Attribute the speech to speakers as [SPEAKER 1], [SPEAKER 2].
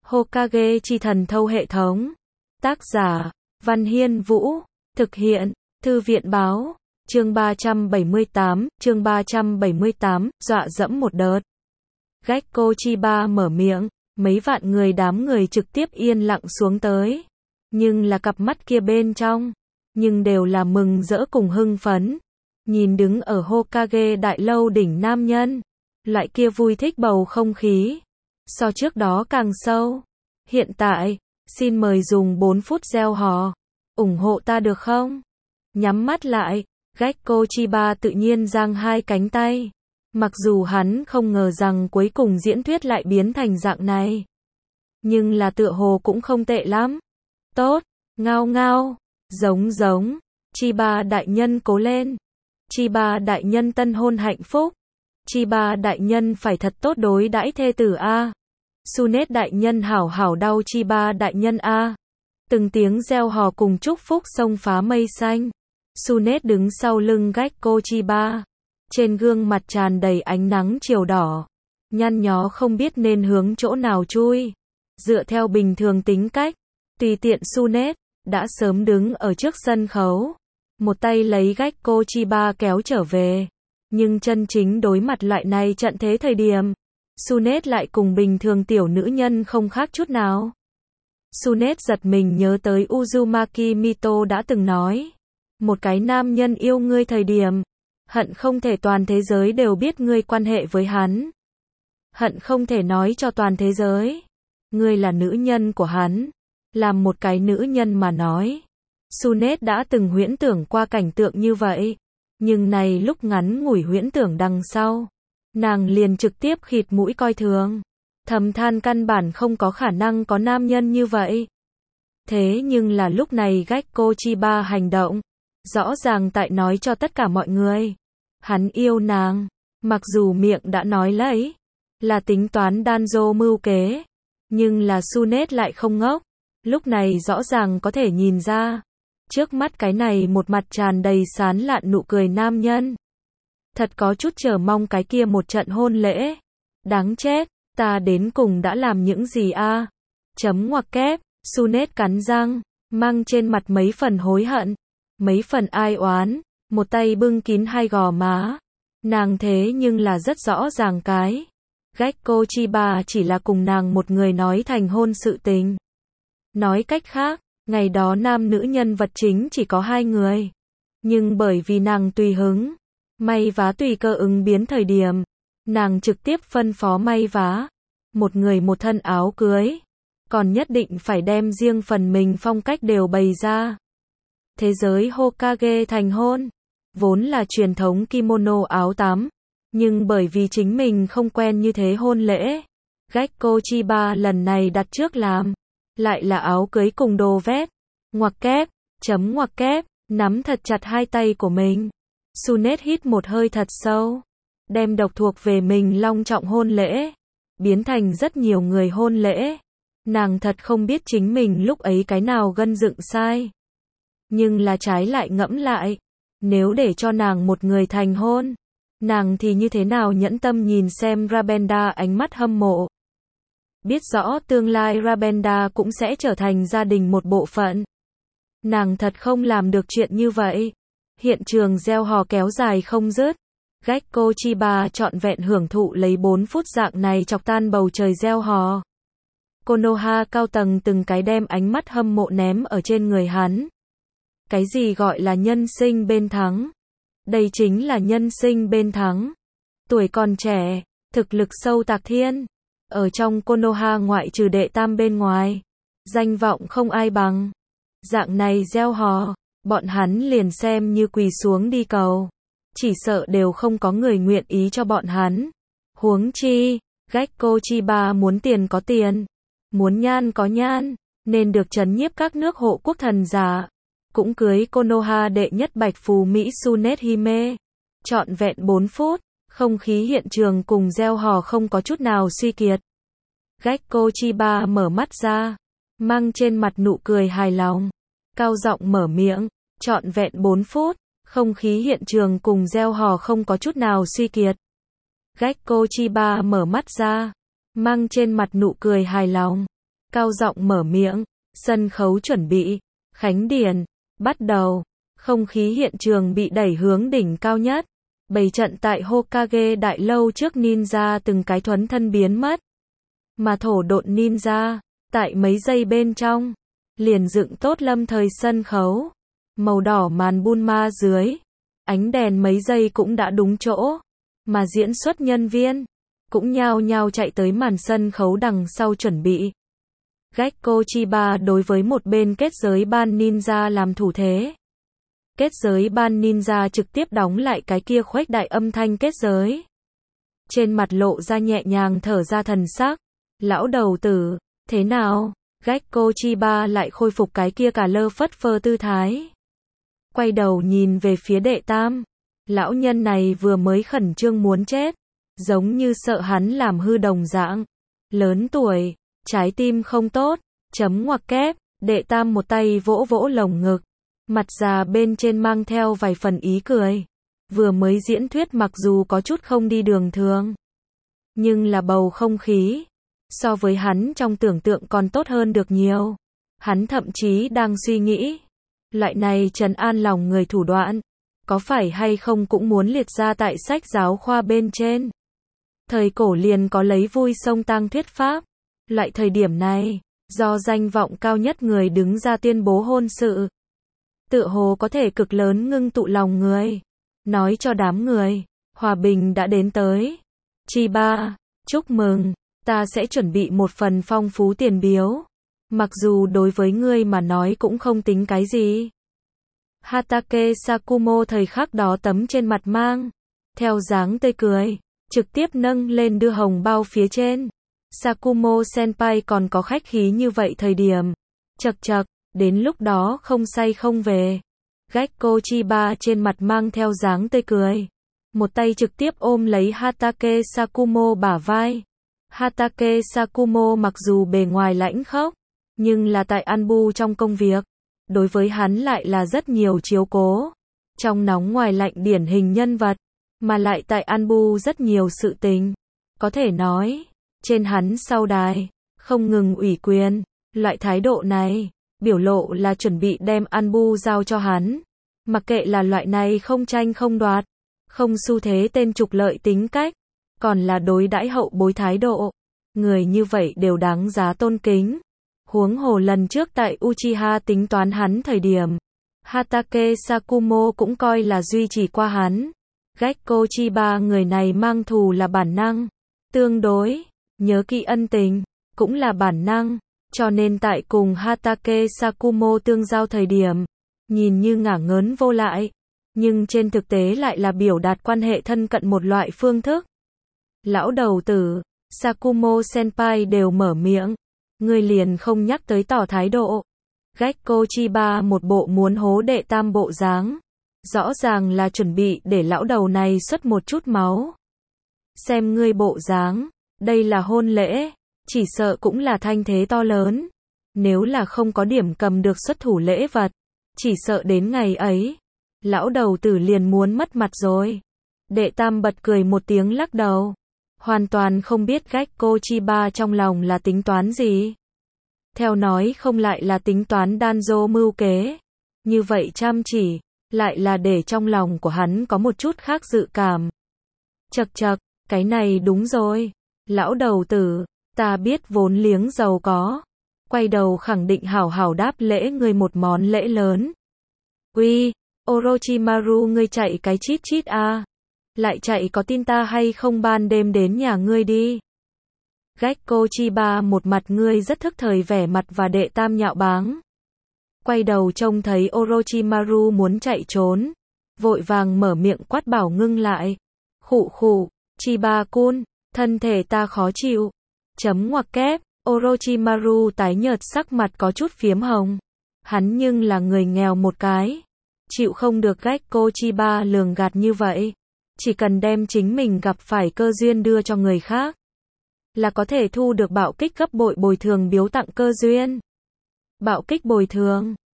[SPEAKER 1] Hokage chi thần thâu hệ thống. Tác giả, Văn Hiên Vũ. Thực hiện, Thư viện báo. Chương 378, dọa dẫm một đợt. Gekko Chiba mở miệng, mấy vạn người đám người trực tiếp yên lặng xuống tới. Nhưng là cặp mắt kia bên trong, nhưng đều là mừng rỡ cùng hưng phấn. Nhìn đứng ở Hokage đại lâu đỉnh nam nhân, loại kia vui thích bầu không khí. So trước đó càng sâu. Hiện tại, xin mời dùng 4 phút gieo hò. Ủng hộ ta được không? Nhắm mắt lại, Gekko Chiba tự nhiên giang hai cánh tay. Mặc dù hắn không ngờ rằng cuối cùng diễn thuyết lại biến thành dạng này. Nhưng là tựa hồ cũng không tệ lắm. Tốt, ngao ngao, giống, Chiba đại nhân cố lên. Chiba đại nhân tân hôn hạnh phúc. Chiba đại nhân phải thật tốt đối đãi thê tử a. Sunet đại nhân hảo hảo đau Chiba đại nhân a. Từng tiếng reo hò cùng chúc phúc xông phá mây xanh. Sunet đứng sau lưng Gekko Chiba. Trên gương mặt tràn đầy ánh nắng chiều đỏ. Nhăn nhó không biết nên hướng chỗ nào chui. Dựa theo bình thường tính cách, tùy tiện Sunet đã sớm đứng ở trước sân khấu. Một tay lấy Gekko Chiba kéo trở về. Nhưng chân chính đối mặt loại này trận thế thời điểm, Sunet lại cùng bình thường tiểu nữ nhân không khác chút nào. Sunet giật mình nhớ tới Uzumaki Mito đã từng nói. Một cái nam nhân yêu ngươi thời điểm, hận không thể toàn thế giới đều biết ngươi quan hệ với hắn. Hận không thể nói cho toàn thế giới. Ngươi là nữ nhân của hắn. Làm một cái nữ nhân mà nói. Sunet đã từng huyễn tưởng qua cảnh tượng như vậy. Nhưng này lúc ngắn ngủi huyễn tưởng đằng sau. Nàng liền trực tiếp khịt mũi coi thường. Thầm than căn bản không có khả năng có nam nhân như vậy. Thế nhưng là lúc này Gekko Chiba hành động. Rõ ràng tại nói cho tất cả mọi người. Hắn yêu nàng. Mặc dù miệng đã nói lấy. Là tính toán Danzo mưu kế. Nhưng là Sunet lại không ngốc. Lúc này rõ ràng có thể nhìn ra. Trước mắt cái này một mặt tràn đầy sán lạn nụ cười nam nhân. Thật có chút chờ mong cái kia một trận hôn lễ. Đáng chết, ta đến cùng đã làm những gì a? Chấm ngoặc kép, Sunet cắn răng, mang trên mặt mấy phần hối hận, mấy phần ai oán, một tay bưng kín hai gò má. Nàng thế nhưng là rất rõ ràng cái. Gekko Chiba chỉ là cùng nàng một người nói thành hôn sự tình. Nói cách khác, ngày đó nam nữ nhân vật chính chỉ có 2 người. Nhưng bởi vì nàng tùy hứng, may vá tùy cơ ứng biến thời điểm, nàng trực tiếp phân phó may vá. Một người một thân áo cưới. Còn nhất định phải đem riêng phần mình phong cách đều bày ra. Thế giới Hokage thành hôn. Vốn là truyền thống kimono áo tắm. Nhưng bởi vì chính mình không quen như thế hôn lễ. Gekko Chiba lần này đặt trước làm. Lại là áo cưới cùng đồ vét. Ngoặc kép, chấm ngoặc kép, nắm thật chặt hai tay của mình. Sunet hít một hơi thật sâu. Đem độc thuộc về mình long trọng hôn lễ. Biến thành rất nhiều người hôn lễ. Nàng thật không biết chính mình lúc ấy cái nào gân dựng sai. Nhưng là trái lại ngẫm lại. Nếu để cho nàng một người thành hôn. Nàng thì như thế nào nhẫn tâm nhìn xem Rabenda ánh mắt hâm mộ. Biết rõ tương lai Rabenda cũng sẽ trở thành gia đình một bộ phận. Nàng thật không làm được chuyện như vậy. Hiện trường gieo hò kéo dài không dứt. Gekko Chiba trọn vẹn hưởng thụ lấy 4 phút dạng này chọc tan bầu trời gieo hò. Konoha cao tầng từng cái đem ánh mắt hâm mộ ném ở trên người hắn. Cái gì gọi là nhân sinh bên thắng? Đây chính là nhân sinh bên thắng. Tuổi còn trẻ, thực lực sâu tạc thiên. Ở trong Konoha ngoại trừ đệ tam bên ngoài. Danh vọng không ai bằng. Dạng này gieo hò, bọn hắn liền xem như quỳ xuống đi cầu. Chỉ sợ đều không có người nguyện ý cho bọn hắn. Huống chi, Gekko Chiba muốn tiền có tiền. Muốn nhan có nhan, nên được trấn nhiếp các nước hộ quốc thần giả. Cũng cưới Konoha đệ nhất bạch phù Mỹ Sunet Hime. Trọn vẹn 4 phút, không khí hiện trường cùng gieo hò không có chút nào suy kiệt. Gekko Chiba mở mắt ra, mang trên mặt nụ cười hài lòng. Cao giọng mở miệng, trọn vẹn 4 phút, không khí hiện trường cùng gieo hò không có chút nào suy kiệt. Gekko Chiba mở mắt ra, mang trên mặt nụ cười hài lòng. cao giọng mở miệng, sân khấu chuẩn bị, khánh điển, bắt đầu. Không khí hiện trường bị đẩy hướng đỉnh cao nhất. Bày trận tại Hokage đại lâu trước ninja từng cái thuấn thân biến mất. Mà thổ độn ninja, tại mấy giây bên trong, liền dựng tốt lâm thời sân khấu. Màu đỏ màn Bulma dưới, ánh đèn mấy giây cũng đã đúng chỗ. Mà diễn xuất nhân viên, cũng nhao nhao chạy tới màn sân khấu đằng sau chuẩn bị. Gekko Chiba đối với một bên kết giới ban ninja làm thủ thế. Kết giới ban ninja trực tiếp đóng lại cái kia khuếch đại âm thanh kết giới. Trên mặt lộ ra nhẹ nhàng thở ra thần sắc. Lão đầu tử, thế nào? Gekko Chiba lại khôi phục cái kia cả lơ phất phơ tư thái. Quay đầu nhìn về phía đệ tam. Lão nhân này vừa mới khẩn trương muốn chết. Giống như sợ hắn làm hư đồng dạng. Lớn tuổi, trái tim không tốt, chấm ngoặc kép. Đệ tam một tay vỗ vỗ lồng ngực. Mặt già bên trên mang theo vài phần ý cười. Vừa mới diễn thuyết mặc dù có chút không đi đường thường. Nhưng là bầu không khí. So với hắn trong tưởng tượng còn tốt hơn được nhiều. Hắn thậm chí đang suy nghĩ. Loại này trấn an lòng người thủ đoạn. Có phải hay không cũng muốn liệt ra tại sách giáo khoa bên trên. Thời cổ liền có lấy vui sông tang thuyết pháp. Loại thời điểm này, do danh vọng cao nhất người đứng ra tuyên bố hôn sự. Tựa hồ có thể cực lớn ngưng tụ lòng người. Nói cho đám người, hòa bình đã đến tới. Chiba, chúc mừng, ta sẽ chuẩn bị một phần phong phú tiền biếu. Mặc dù đối với ngươi mà nói cũng không tính cái gì. Hatake Sakumo thời khắc đó tấm trên mặt mang. Theo dáng tươi cười, trực tiếp nâng lên đưa hồng bao phía trên. Sakumo senpai còn có khách khí như vậy thời điểm. Chậc chậc. Đến lúc đó không say không về. Gekko Chiba trên mặt mang theo dáng tươi cười. Một tay trực tiếp ôm lấy Hatake Sakumo bả vai. Hatake Sakumo mặc dù bề ngoài lãnh khốc, nhưng là tại Anbu trong công việc. Đối với hắn lại là rất nhiều chiếu cố. Trong nóng ngoài lạnh điển hình nhân vật. Mà lại tại Anbu rất nhiều sự tình. Có thể nói, trên hắn sau đài, không ngừng ủy quyền. Loại thái độ này. Biểu lộ là chuẩn bị đem Anbu giao cho hắn. Mặc kệ là loại này không tranh không đoạt, không xu thế tên trục lợi tính cách, còn là đối đãi hậu bối thái độ. Người như vậy đều đáng giá tôn kính. Huống hồ lần trước tại Uchiha tính toán hắn thời điểm, Hatake Sakumo cũng coi là duy trì qua hắn. Gekko Chiba người này mang thù là bản năng. Tương đối, nhớ kỹ ân tình, cũng là bản năng. Cho nên tại cùng Hatake Sakumo tương giao thời điểm, nhìn như ngả ngớn vô lại, nhưng trên thực tế lại là biểu đạt quan hệ thân cận một loại phương thức. Lão đầu tử, Sakumo senpai đều mở miệng, người liền không nhắc tới tỏ thái độ. Gekko Chiba một bộ muốn hố đệ tam bộ dáng, rõ ràng là chuẩn bị để lão đầu này xuất một chút máu. Xem ngươi bộ dáng, đây là hôn lễ. Chỉ sợ cũng là thanh thế to lớn. Nếu là không có điểm cầm được xuất thủ lễ vật, chỉ sợ đến ngày ấy, lão đầu tử liền muốn mất mặt rồi. Đệ tam bật cười một tiếng lắc đầu. Hoàn toàn không biết Gekko Chiba trong lòng là tính toán gì. Theo nói không lại là tính toán Danzo mưu kế. Như vậy chăm chỉ, lại là để trong lòng của hắn có một chút khác dự cảm. Chậc chậc, cái này đúng rồi. Lão đầu tử. Ta biết vốn liếng giàu có. Quay đầu khẳng định hảo hảo đáp lễ ngươi một món lễ lớn. Uy, Orochimaru ngươi chạy cái chít chít a. Lại chạy có tin ta hay không ban đêm đến nhà ngươi đi. Gekko Chiba một mặt ngươi rất thức thời vẻ mặt và đệ tam nhạo báng. Quay đầu trông thấy Orochimaru muốn chạy trốn. Vội vàng mở miệng quát bảo ngưng lại. Khụ khụ, Chiba-kun, thân thể ta khó chịu. Chấm ngoặc kép, Orochimaru tái nhợt sắc mặt có chút phiếm hồng. Hắn nhưng là người nghèo một cái. Chịu không được Gekko Chiba lường gạt như vậy. Chỉ cần đem chính mình gặp phải cơ duyên đưa cho người khác. Là có thể thu được bạo kích gấp bội bồi thường biếu tặng cơ duyên. Bạo kích bồi thường.